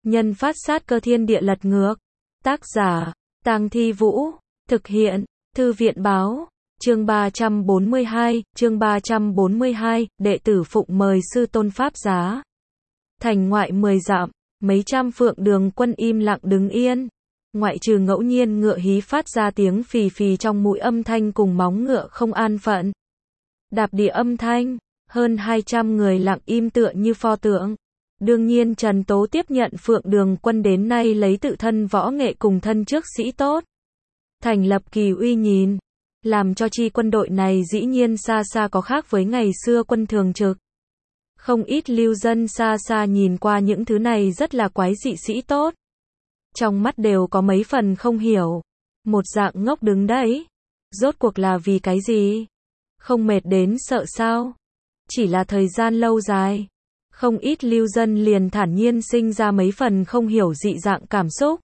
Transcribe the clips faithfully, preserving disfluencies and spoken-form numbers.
nhân phát sát cơ thiên địa lật ngược. Tác giả, Tang Thi Vũ. Thực hiện, Thư viện báo. Chương ba trăm bốn mươi hai, chương ba trăm bốn mươi hai, đệ tử phụng mời sư tôn pháp giá. Thành ngoại mười dặm, mấy trăm phượng đường quân im lặng đứng yên. Ngoại trừ ngẫu nhiên ngựa hí phát ra tiếng phì phì trong mũi âm thanh cùng móng ngựa không an phận. Đạp địa âm thanh, hơn hai trăm người lặng im tựa như pho tượng. Đương nhiên Trần Tố tiếp nhận phượng đường quân đến nay lấy tự thân võ nghệ cùng thân trước sĩ tốt. Thành lập kỳ uy nhìn. Làm cho chi quân đội này dĩ nhiên xa xa có khác với ngày xưa quân thường trực. Không ít lưu dân xa xa nhìn qua những thứ này rất là quái dị sĩ tốt. Trong mắt đều có mấy phần không hiểu. Một dạng ngốc đứng đấy. Rốt cuộc là vì cái gì? Không mệt đến sợ sao? Chỉ là thời gian lâu dài. Không ít lưu dân liền thản nhiên sinh ra mấy phần không hiểu dị dạng cảm xúc.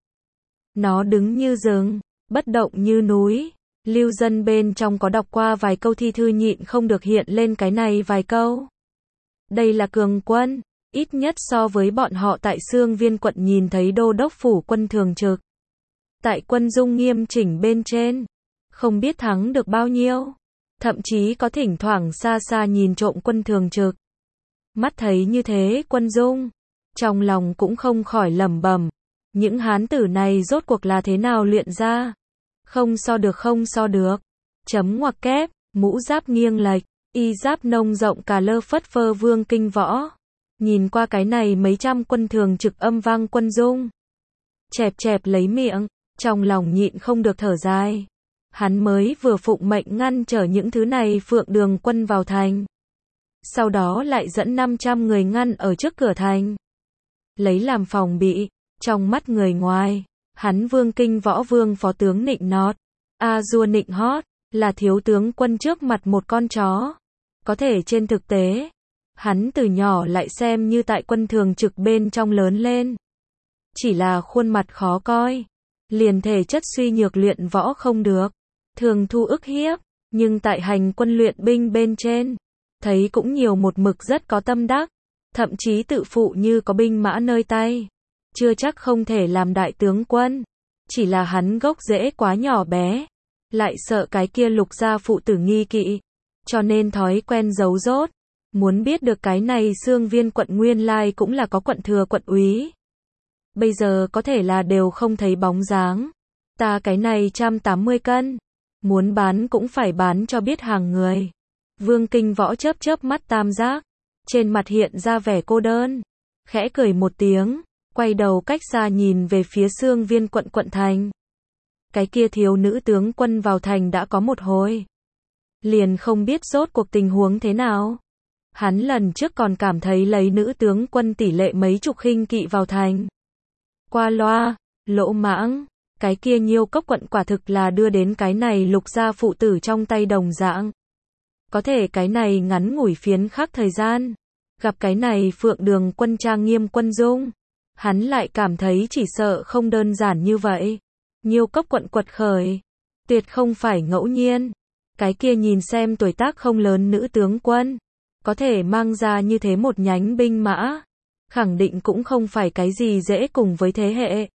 Nó đứng như rừng, bất động như núi. Lưu dân bên trong có đọc qua vài câu thi thư nhịn không được hiện lên cái này vài câu. Đây là cường quân, ít nhất so với bọn họ tại Xương Viên quận nhìn thấy đô đốc phủ quân thường trực. Tại quân dung nghiêm chỉnh bên trên, không biết thắng được bao nhiêu. Thậm chí có thỉnh thoảng xa xa nhìn trộm quân thường trực. Mắt thấy như thế quân dung, trong lòng cũng không khỏi lẩm bẩm, những hán tử này rốt cuộc là thế nào luyện ra? Không so được không so được. Chấm ngoặc kép, mũ giáp nghiêng lệch, y giáp nông rộng cà lơ phất phơ Vương Kinh Võ. Nhìn qua cái này mấy trăm quân thường trực âm vang quân dung. Chẹp chẹp lấy miệng, trong lòng nhịn không được thở dài. Hắn mới vừa phụng mệnh ngăn trở những thứ này phượng đường quân vào thành. Sau đó lại dẫn năm trăm người ngăn ở trước cửa thành. Lấy làm phòng bị, trong mắt người ngoài. Hắn Vương Kinh Võ Vương phó tướng nịnh nót, a dua nịnh hót, là thiếu tướng quân trước mặt một con chó. Có thể trên thực tế, hắn từ nhỏ lại xem như tại quân thường trực bên trong lớn lên. Chỉ là khuôn mặt khó coi, liền thể chất suy nhược luyện võ không được, thường thu ức hiếp, nhưng tại hành quân luyện binh bên trên, thấy cũng nhiều một mực rất có tâm đắc, thậm chí tự phụ như có binh mã nơi tay. Chưa chắc không thể làm đại tướng quân, chỉ là hắn gốc rễ quá nhỏ bé, lại sợ cái kia Lục gia phụ tử nghi kỵ, cho nên thói quen giấu rốt. Muốn biết được cái này Xương Viên quận nguyên lai cũng là có quận thừa quận úy. Bây giờ có thể là đều không thấy bóng dáng. Ta cái này một trăm tám mươi cân, muốn bán cũng phải bán cho biết hàng người. Vương Kinh Võ chớp chớp mắt tam giác, trên mặt hiện ra vẻ cô đơn, khẽ cười một tiếng. Quay đầu cách xa nhìn về phía Xương Viên quận quận thành. Cái kia thiếu nữ tướng quân vào thành đã có một hồi. Liền không biết rốt cuộc tình huống thế nào. Hắn lần trước còn cảm thấy lấy nữ tướng quân tỷ lệ mấy chục khinh kỵ vào thành. Qua loa, lỗ mãng, cái kia Nhiêu Cốc quận quả thực là đưa đến cái này Lục gia phụ tử trong tay đồng dạng. Có thể cái này ngắn ngủi phiến khắc thời gian. Gặp cái này phượng đường quân trang nghiêm quân dung. Hắn lại cảm thấy chỉ sợ không đơn giản như vậy. Nhiêu Cốc quận quật khởi, tuyệt không phải ngẫu nhiên. Cái kia nhìn xem tuổi tác không lớn nữ tướng quân, có thể mang ra như thế một nhánh binh mã, khẳng định cũng không phải cái gì dễ cùng với thế hệ.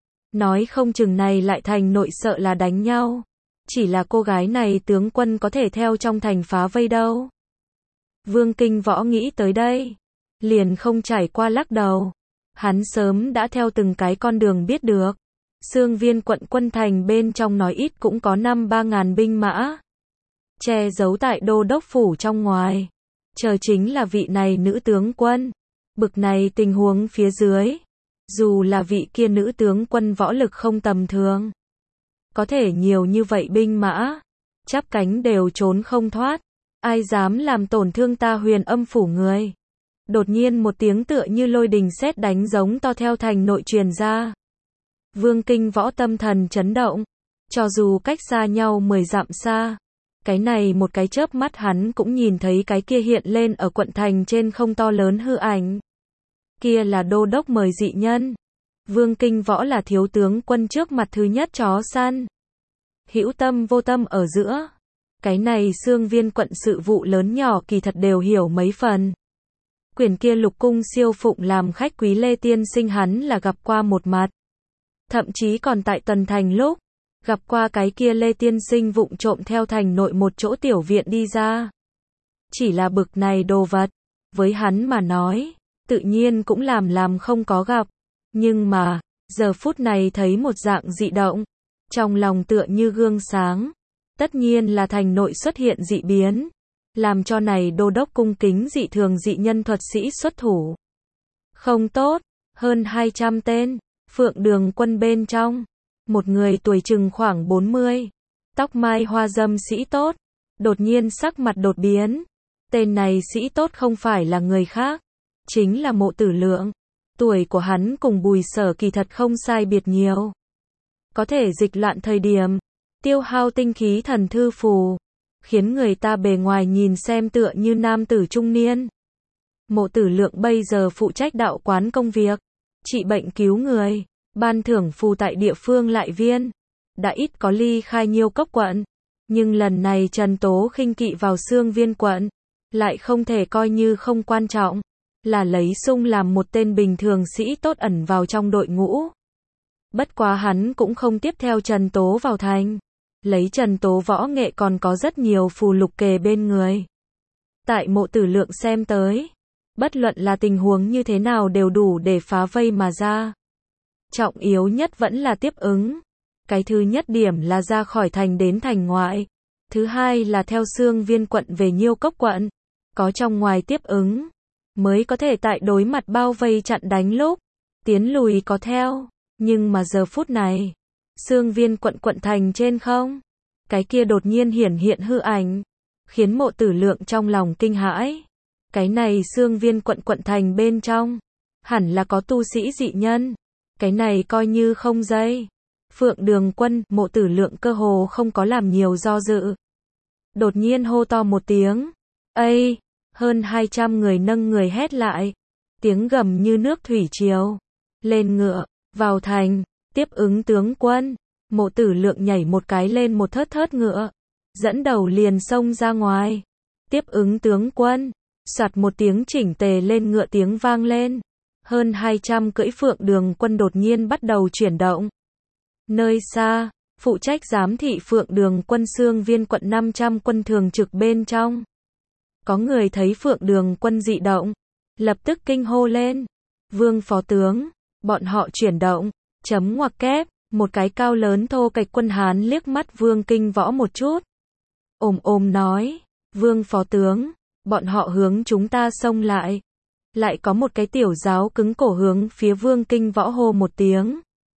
Nói không chừng này lại thành nội sợ là đánh nhau. Chỉ là cô gái này tướng quân có thể theo trong thành phá vây đâu. Vương Kinh Võ nghĩ tới đây, liền không trải qua lắc đầu. Hắn sớm đã theo từng cái con đường biết được. Xương Viên quận quân thành bên trong nói ít cũng có năm ba ngàn binh mã. Che giấu tại đô đốc phủ trong ngoài. Chờ chính là vị này nữ tướng quân. Bực này tình huống phía dưới. Dù là vị kia nữ tướng quân võ lực không tầm thường. Có thể nhiều như vậy binh mã. Chắp cánh đều trốn không thoát. Ai dám làm tổn thương ta Huyền Âm phủ người. Đột nhiên một tiếng tựa như lôi đình sét đánh giống to theo thành nội truyền ra. Vương Kinh Võ tâm thần chấn động. Cho dù cách xa nhau mười dặm xa. Cái này một cái chớp mắt hắn cũng nhìn thấy cái kia hiện lên ở quận thành trên không to lớn hư ảnh. Kia là đô đốc mời dị nhân. Vương Kinh Võ là thiếu tướng quân trước mặt thứ nhất chó săn. Hữu tâm vô tâm ở giữa. Cái này Xương Viên quận sự vụ lớn nhỏ kỳ thật đều hiểu mấy phần. quyền kia lục cung siêu phụng làm khách quý Lê Tiên Sinh hắn là gặp qua một mặt. Thậm chí còn tại Tần Thành lúc, gặp qua cái kia Lê Tiên Sinh vụng trộm theo thành nội một chỗ tiểu viện đi ra. Chỉ là bực này đồ vật, với hắn mà nói, tự nhiên cũng làm làm không có gặp. Nhưng mà, giờ phút này thấy một dạng dị động, trong lòng tựa như gương sáng. Tất nhiên là thành nội xuất hiện dị biến, làm cho này đô đốc cung kính dị thường dị nhân thuật sĩ xuất thủ. Không tốt, hơn hai trăm tên, Phượng Đường Quân bên trong, một người tuổi chừng khoảng bốn mươi, tóc mai hoa râm sĩ tốt, đột nhiên sắc mặt đột biến. Tên này sĩ tốt không phải là người khác, chính là Mộ Tử Lượng. Tuổi của hắn cùng Bùi Sở kỳ thật không sai biệt nhiều. Có thể dịch loạn thời điểm, tiêu hao tinh khí thần thư phù, khiến người ta bề ngoài nhìn xem tựa như nam tử trung niên. Mộ Tử Lượng bây giờ phụ trách đạo quán công việc, trị bệnh cứu người, ban thưởng phù tại địa phương lại viên, đã ít có ly khai Nhiêu Cốc quận, nhưng lần này Trần Tố khinh kỵ vào Xương Viên quận, lại không thể coi như không quan trọng, là lấy sung làm một tên bình thường sĩ tốt ẩn vào trong đội ngũ. Bất quá hắn cũng không tiếp theo Trần Tố vào thành, lấy Trần Tố võ nghệ còn có rất nhiều phù lục kề bên người. Tại Mộ Tử Lượng xem tới, bất luận là tình huống như thế nào đều đủ để phá vây mà ra. Trọng yếu nhất vẫn là tiếp ứng. Cái thứ nhất điểm là ra khỏi thành đến thành ngoại. Thứ hai là theo Xương Viên quận về Nhiêu Cốc quận. Có trong ngoài tiếp ứng, mới có thể tại đối mặt bao vây chặn đánh lúc, tiến lùi có theo. Nhưng mà giờ phút này, Xương Viên quận quận thành trên không, cái kia đột nhiên hiển hiện hư ảnh, khiến Mộ Tử Lượng trong lòng kinh hãi. Cái này Xương Viên quận quận thành bên trong, hẳn là có tu sĩ dị nhân. Cái này coi như không dây. Phượng Đường Quân, Mộ Tử Lượng cơ hồ không có làm nhiều do dự. Đột nhiên hô to một tiếng. Ây! Hơn hai trăm người nâng người hét lại. Tiếng gầm như nước thủy triều. Lên ngựa, vào thành, tiếp ứng tướng quân. Mộ Tử Lượng nhảy một cái lên một thớt thớt ngựa. Dẫn đầu liền xông ra ngoài. Tiếp ứng tướng quân. Soạt một tiếng chỉnh tề lên ngựa tiếng vang lên. Hơn hai trăm cưỡi Phượng Đường Quân đột nhiên bắt đầu chuyển động. Nơi xa, phụ trách giám thị Phượng Đường Quân Xương Viên quận năm trăm quân thường trực bên trong. Có người thấy Phượng Đường Quân dị động, lập tức kinh hô lên. Vương phó tướng, bọn họ chuyển động, chấm ngoặc kép, một cái cao lớn thô kệch quân Hán liếc mắt Vương Kinh Võ một chút. Ồm ồm nói, Vương phó tướng, bọn họ hướng chúng ta xông lại. Lại có một cái tiểu giáo cứng cổ hướng phía Vương Kinh Võ hô một tiếng.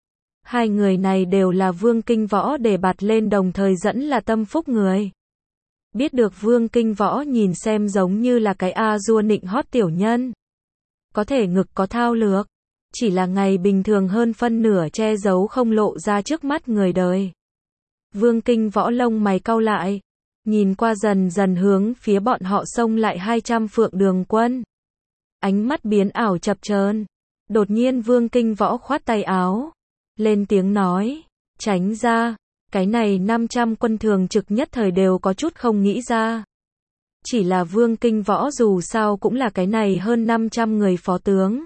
Hai người này đều là Vương Kinh Võ để bạt lên đồng thời dẫn là tâm phúc người. Biết được Vương Kinh Võ nhìn xem giống như là cái a dua nịnh hót tiểu nhân. Có thể ngực có thao lược, chỉ là ngày bình thường hơn phân nửa che giấu không lộ ra trước mắt người đời. Vương Kinh Võ lông mày cau lại, nhìn qua dần dần hướng phía bọn họ xông lại hai trăm Phượng Đường Quân. Ánh mắt biến ảo chập chờn. Đột nhiên Vương Kinh Võ khoát tay áo, lên tiếng nói, tránh ra. Cái này năm trăm quân thường trực nhất thời đều có chút không nghĩ ra. Chỉ là Vương Kinh Võ dù sao cũng là cái này hơn năm trăm người phó tướng.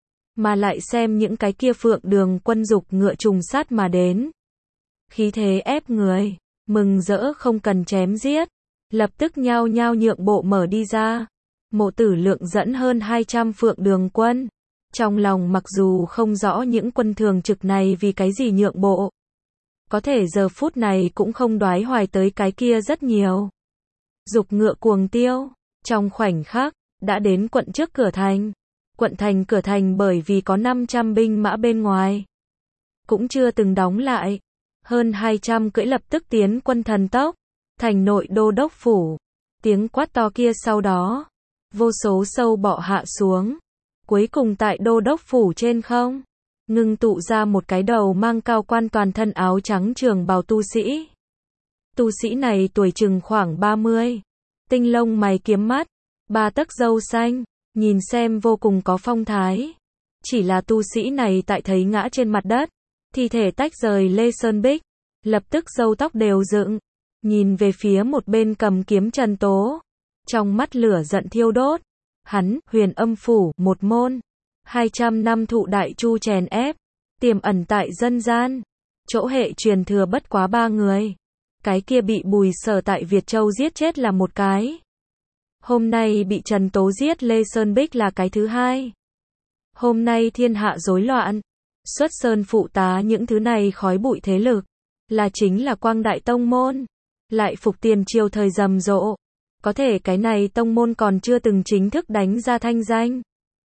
Mà lại xem những cái kia Phượng Đường Quân dục ngựa trùng sát mà đến. Khí thế ép người, mừng rỡ không cần chém giết. Lập tức nhao nhao nhượng bộ mở đi ra. Mộ Tử Lượng dẫn hơn hai trăm Phượng Đường Quân. Trong lòng mặc dù không rõ những quân thường trực này vì cái gì nhượng bộ. Có thể giờ phút này cũng không đoái hoài tới cái kia rất nhiều. Dục ngựa cuồng tiêu, trong khoảnh khắc, đã đến quận trước cửa thành. Quận thành cửa thành bởi vì có năm trăm binh mã bên ngoài. Cũng chưa từng đóng lại. Hơn hai trăm cưỡi lập tức tiến quân thần tốc. Thành nội đô đốc phủ. Tiếng quát to kia sau đó. Vô số sâu bọ hạ xuống. Cuối cùng tại đô đốc phủ trên không. Ngưng tụ ra một cái đầu mang cao quan toàn thân áo trắng trường bào tu sĩ. Tu sĩ này tuổi chừng khoảng ba mươi. Tinh lông mày kiếm mắt. Ba tấc râu xanh. Nhìn xem vô cùng có phong thái. Chỉ là tu sĩ này tại thấy ngã trên mặt đất. Thi thể tách rời Lê Sơn Bích. Lập tức râu tóc đều dựng. Nhìn về phía một bên cầm kiếm Trần Tố. Trong mắt lửa giận thiêu đốt. Hắn, Huyền Âm Phủ, một môn, hai trăm năm thụ Đại Chu chèn ép, tiềm ẩn tại dân gian, chỗ hệ truyền thừa bất quá ba người. Cái kia bị Bùi Sở tại Việt Châu giết chết là một cái. Hôm nay bị Trần Tố giết Lê Sơn Bích là cái thứ hai. Hôm nay thiên hạ rối loạn, xuất sơn phụ tá những thứ này khói bụi thế lực, là chính là Quang Đại Tông Môn, lại phục tiền triều thời rầm rộ. Có thể cái này tông môn còn chưa từng chính thức đánh ra thanh danh.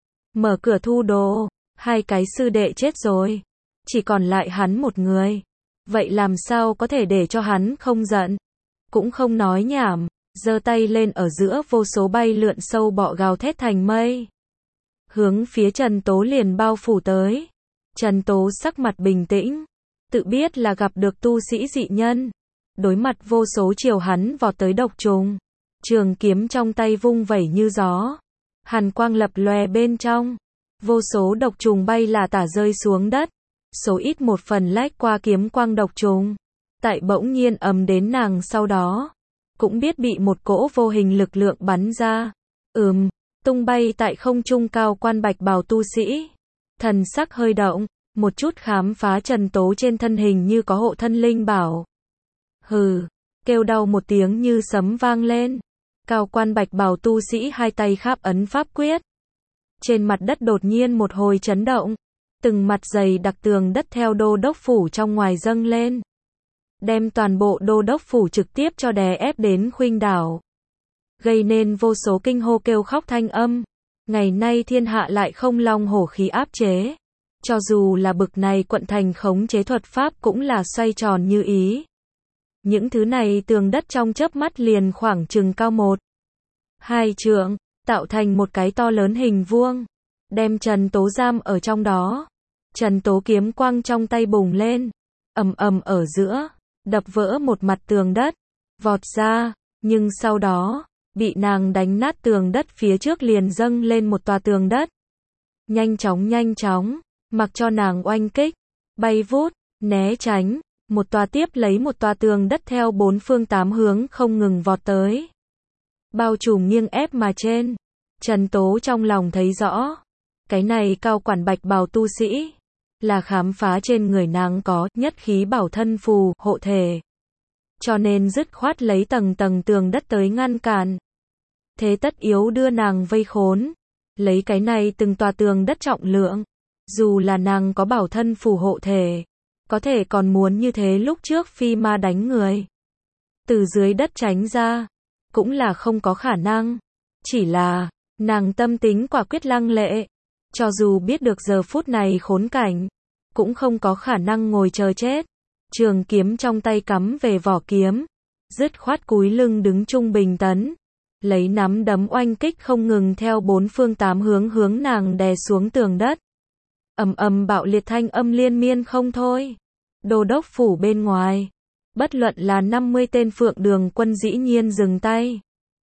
Mở cửa thu đồ, hai cái sư đệ chết rồi, chỉ còn lại hắn một người. Vậy làm sao có thể để cho hắn không giận? Cũng không nói nhảm, giơ tay lên ở giữa vô số bay lượn sâu bọ gào thét thành mây. Hướng phía Trần Tố liền bao phủ tới. Trần Tố sắc mặt bình tĩnh, tự biết là gặp được tu sĩ dị nhân. Đối mặt vô số chiều hắn vọt tới độc trùng. Trường kiếm trong tay vung vẩy như gió. Hàn quang lập lòe bên trong. Vô số độc trùng bay là tả rơi xuống đất. Số ít một phần lách qua kiếm quang độc trùng. Tại bỗng nhiên ầm đến nàng sau đó. Cũng biết bị một cỗ vô hình lực lượng bắn ra. Ừm, tung bay tại không trung cao quan bạch bào tu sĩ. Thần sắc hơi động, một chút khám phá Trần Tố trên thân hình như có hộ thân linh bảo. Hừ, kêu đau một tiếng như sấm vang lên. Cao quan bạch bào tu sĩ hai tay kháp ấn pháp quyết. Trên mặt đất đột nhiên một hồi chấn động. Từng mặt dày đặc tường đất theo đô đốc phủ trong ngoài dâng lên. Đem toàn bộ đô đốc phủ trực tiếp cho đè ép đến khuynh đảo. Gây nên vô số kinh hô kêu khóc thanh âm. Ngày nay thiên hạ lại không long hổ khí áp chế. Cho dù là bực này quận thành khống chế thuật pháp cũng là xoay tròn như ý. Những thứ này tường đất trong chớp mắt liền khoảng chừng cao một, hai trượng, tạo thành một cái to lớn hình vuông. Đem Trần Tố giam ở trong đó. Trần Tố kiếm quang trong tay bùng lên. Ầm ầm ở giữa. Đập vỡ một mặt tường đất. Vọt ra. Nhưng sau đó. Bị nàng đánh nát tường đất phía trước liền dâng lên một tòa tường đất. Nhanh chóng nhanh chóng. Mặc cho nàng oanh kích. Bay vút. Né tránh. Một tòa tiếp lấy một tòa tường đất theo bốn phương tám hướng không ngừng vọt tới. Bao trùm nghiêng ép mà trên. Trần Tố trong lòng thấy rõ. Cái này cao quản bạch bào tu sĩ. Là khám phá trên người nàng có nhất khí bảo thân phù, hộ thể. Cho nên dứt khoát lấy tầng tầng tường đất tới ngăn cản. Thế tất yếu đưa nàng vây khốn. Lấy cái này từng tòa tường đất trọng lượng. Dù là nàng có bảo thân phù hộ thể. Có thể còn muốn như thế lúc trước phi ma đánh người. Từ dưới đất tránh ra. Cũng là không có khả năng. Chỉ là, nàng tâm tính quả quyết lăng lệ. Cho dù biết được giờ phút này khốn cảnh. Cũng không có khả năng ngồi chờ chết. Trường kiếm trong tay cắm về vỏ kiếm. Dứt khoát cúi lưng đứng trung bình tấn. Lấy nắm đấm oanh kích không ngừng theo bốn phương tám hướng hướng nàng đè xuống tường đất. Ầm ầm bạo liệt thanh âm liên miên không thôi. Đô đốc phủ bên ngoài. Bất luận là năm mươi tên Phượng Đường quân dĩ nhiên dừng tay.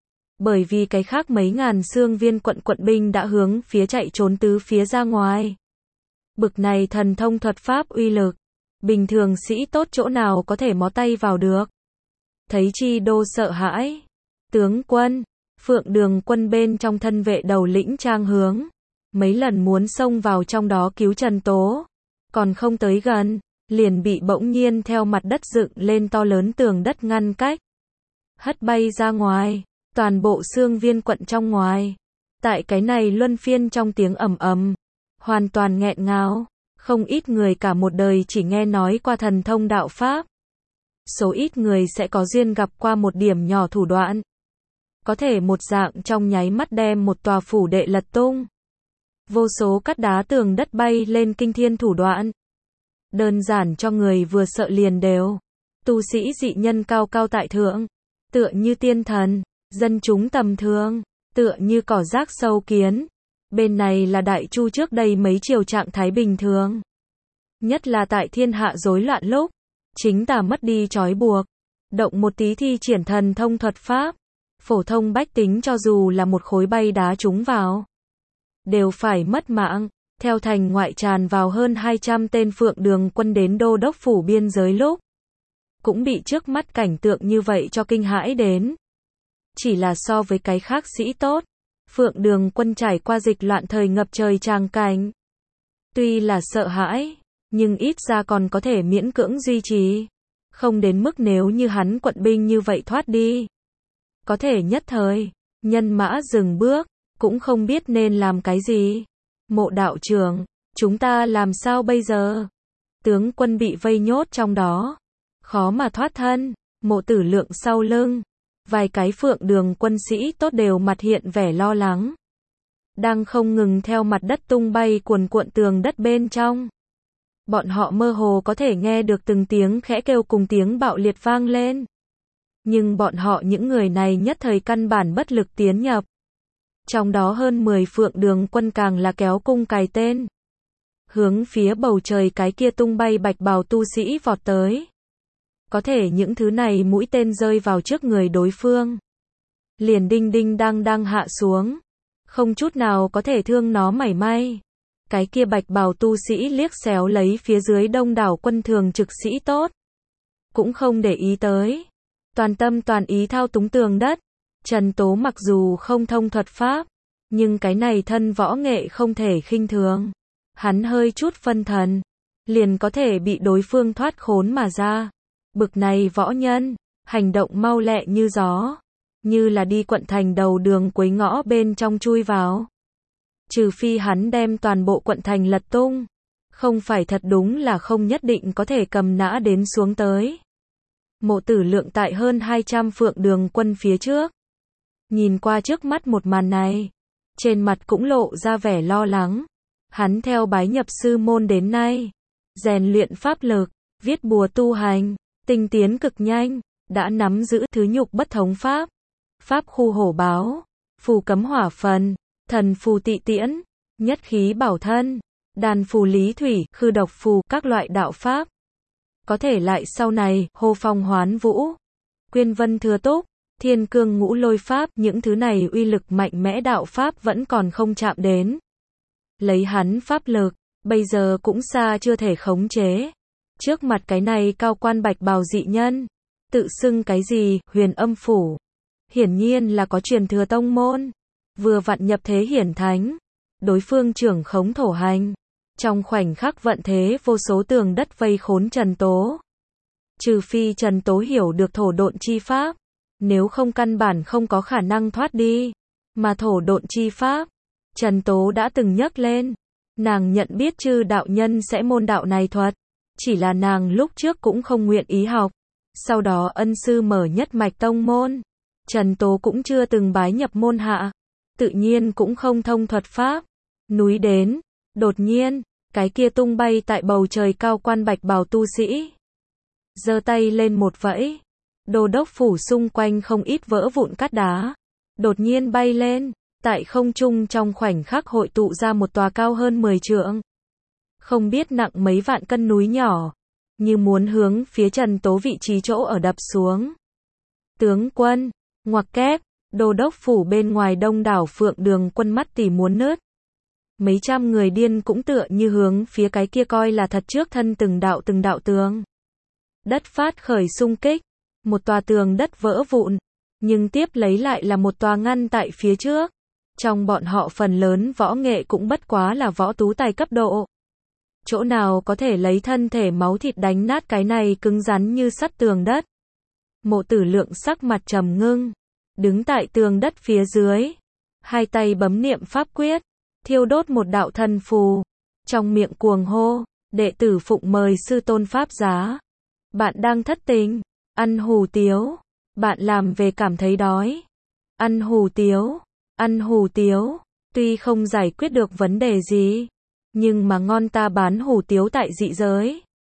Bởi vì cái khác mấy ngàn xương viên quận quận binh đã hướng phía chạy trốn tứ phía ra ngoài. Bực này thần thông thuật pháp uy lực. Bình thường sĩ tốt chỗ nào có thể mó tay vào được. Thấy chi đô sợ hãi. Tướng quân. Phượng Đường quân bên trong thân vệ đầu lĩnh Trang Hướng. Mấy lần muốn xông vào trong đó cứu Trần Tố. Còn không tới gần. Liền bị bỗng nhiên theo mặt đất dựng lên to lớn tường đất ngăn cách. Hất bay ra ngoài. Toàn bộ xương viên quận trong ngoài. Tại cái này luân phiên trong tiếng ầm ầm. Hoàn toàn nghẹn ngào. Không ít người cả một đời chỉ nghe nói qua thần thông đạo pháp. Số ít người sẽ có duyên gặp qua một điểm nhỏ thủ đoạn. Có thể một dạng trong nháy mắt đem một tòa phủ đệ lật tung. Vô số cắt đá tường đất bay lên kinh thiên thủ đoạn. Đơn giản cho người vừa sợ liền đều. Tu sĩ dị nhân cao cao tại thượng. Tựa như tiên thần. Dân chúng tầm thường. Tựa như cỏ rác sâu kiến. Bên này là Đại Chu trước đây mấy triều trạng thái bình thường. Nhất là tại thiên hạ rối loạn lúc. Chính tà mất đi trói buộc. Động một tí thi triển thần thông thuật pháp. Phổ thông bách tính cho dù là một khối bay đá trúng vào. Đều phải mất mạng. Theo thành ngoại tràn vào hơn hai trăm tên Phượng Đường quân đến đô đốc phủ biên giới lúc. Cũng bị trước mắt cảnh tượng như vậy cho kinh hãi đến. Chỉ là so với cái khác sĩ tốt. Phượng Đường Quân trải qua dịch loạn thời ngập trời tràng cảnh. Tuy là sợ hãi, nhưng ít ra còn có thể miễn cưỡng duy trì. Không đến mức nếu như hắn quận binh như vậy thoát đi. Có thể nhất thời, nhân mã dừng bước, cũng không biết nên làm cái gì. Mộ đạo trưởng, chúng ta làm sao bây giờ? Tướng quân bị vây nhốt trong đó, khó mà thoát thân. Mộ Tử Lượng sau lưng, vài cái Phượng Đường quân sĩ tốt đều mặt hiện vẻ lo lắng. Đang không ngừng theo mặt đất tung bay cuồn cuộn tường đất bên trong. Bọn họ mơ hồ có thể nghe được từng tiếng khẽ kêu cùng tiếng bạo liệt vang lên. Nhưng bọn họ những người này nhất thời căn bản bất lực tiến nhập. Trong đó hơn mười Phượng Đường quân càng là kéo cung cài tên. Hướng phía bầu trời cái kia tung bay bạch bào tu sĩ vọt tới. Có thể những thứ này mũi tên rơi vào trước người đối phương. Liền đinh đinh đang đang hạ xuống. Không chút nào có thể thương nó mảy may. Cái kia bạch bào tu sĩ liếc xéo lấy phía dưới đông đảo quân thường trực sĩ tốt. Cũng không để ý tới. Toàn tâm toàn ý thao túng tường đất. Trần Tố mặc dù không thông thuật pháp, nhưng cái này thân võ nghệ không thể khinh thường. Hắn hơi chút phân thần, liền có thể bị đối phương thoát khốn mà ra. Bực này võ nhân, hành động mau lẹ như gió, như là đi quận thành đầu đường cuối ngõ bên trong chui vào. Trừ phi hắn đem toàn bộ quận thành lật tung, không phải thật đúng là không nhất định có thể cầm nã đến xuống tới. Mộ Tử Lượng tại hơn hai trăm Phượng Đường quân phía trước, nhìn qua trước mắt một màn này, trên mặt cũng lộ ra vẻ lo lắng. Hắn theo bái nhập sư môn đến nay, rèn luyện pháp lực, viết bùa tu hành, tinh tiến cực nhanh, đã nắm giữ thứ nhục bất thống pháp, pháp khu hổ báo, phù cấm hỏa phần, thần phù tị tiễn, nhất khí bảo thân, đàn phù lý thủy, khư độc phù, các loại đạo pháp. Có thể lại sau này, hô phong hoán vũ, quyên vân thừa túc, thiên cương ngũ lôi pháp, những thứ này uy lực mạnh mẽ đạo pháp vẫn còn không chạm đến. Lấy hắn pháp lực, bây giờ cũng xa chưa thể khống chế. Trước mặt cái này cao quan bạch bào dị nhân, tự xưng cái gì, Huyền Âm phủ. Hiển nhiên là có truyền thừa tông môn, vừa vặn nhập thế hiển thánh. Đối phương trưởng khống thổ hành, trong khoảnh khắc vận thế vô số tường đất vây khốn Trần Tố. Trừ phi Trần Tố hiểu được thổ độn chi pháp, nếu không căn bản không có khả năng thoát đi. Mà thổ độn chi pháp, Trần Tố đã từng nhắc lên, nàng nhận biết chư đạo nhân sẽ môn đạo này thuật, chỉ là nàng lúc trước cũng không nguyện ý học. Sau đó ân sư mở nhất mạch tông môn, Trần Tố cũng chưa từng bái nhập môn hạ, tự nhiên cũng không thông thuật pháp. Núi đến, đột nhiên, cái kia tung bay tại bầu trời cao quan bạch bào tu sĩ, giơ tay lên một vẫy, đô đốc phủ xung quanh không ít vỡ vụn cát đá, đột nhiên bay lên, tại không trung trong khoảnh khắc hội tụ ra một tòa cao hơn mười trượng, không biết nặng mấy vạn cân núi nhỏ, như muốn hướng phía Trần Tố vị trí chỗ ở đập xuống. Tướng quân, ngoặc kép, đô đốc phủ bên ngoài đông đảo Phượng Đường quân mắt tỉ muốn nứt. Mấy trăm người điên cũng tựa như hướng phía cái kia coi là thật trước thân từng đạo từng đạo tường đất phát khởi xung kích, một tòa tường đất vỡ vụn, nhưng tiếp lấy lại là một tòa ngăn tại phía trước. Trong bọn họ phần lớn võ nghệ cũng bất quá là võ tú tài cấp độ. Chỗ nào có thể lấy thân thể máu thịt đánh nát cái này cứng rắn như sắt tường đất. Mộ Tử Lượng sắc mặt trầm ngưng, đứng tại tường đất phía dưới, hai tay bấm niệm pháp quyết, thiêu đốt một đạo thần phù, trong miệng cuồng hô, đệ tử phụng mời sư tôn pháp giá. Bạn đang thất tình, ăn hủ tiếu, bạn làm về cảm thấy đói, ăn hủ tiếu, ăn hủ tiếu, tuy không giải quyết được vấn đề gì, nhưng mà ngon ta bán hủ tiếu tại dị giới.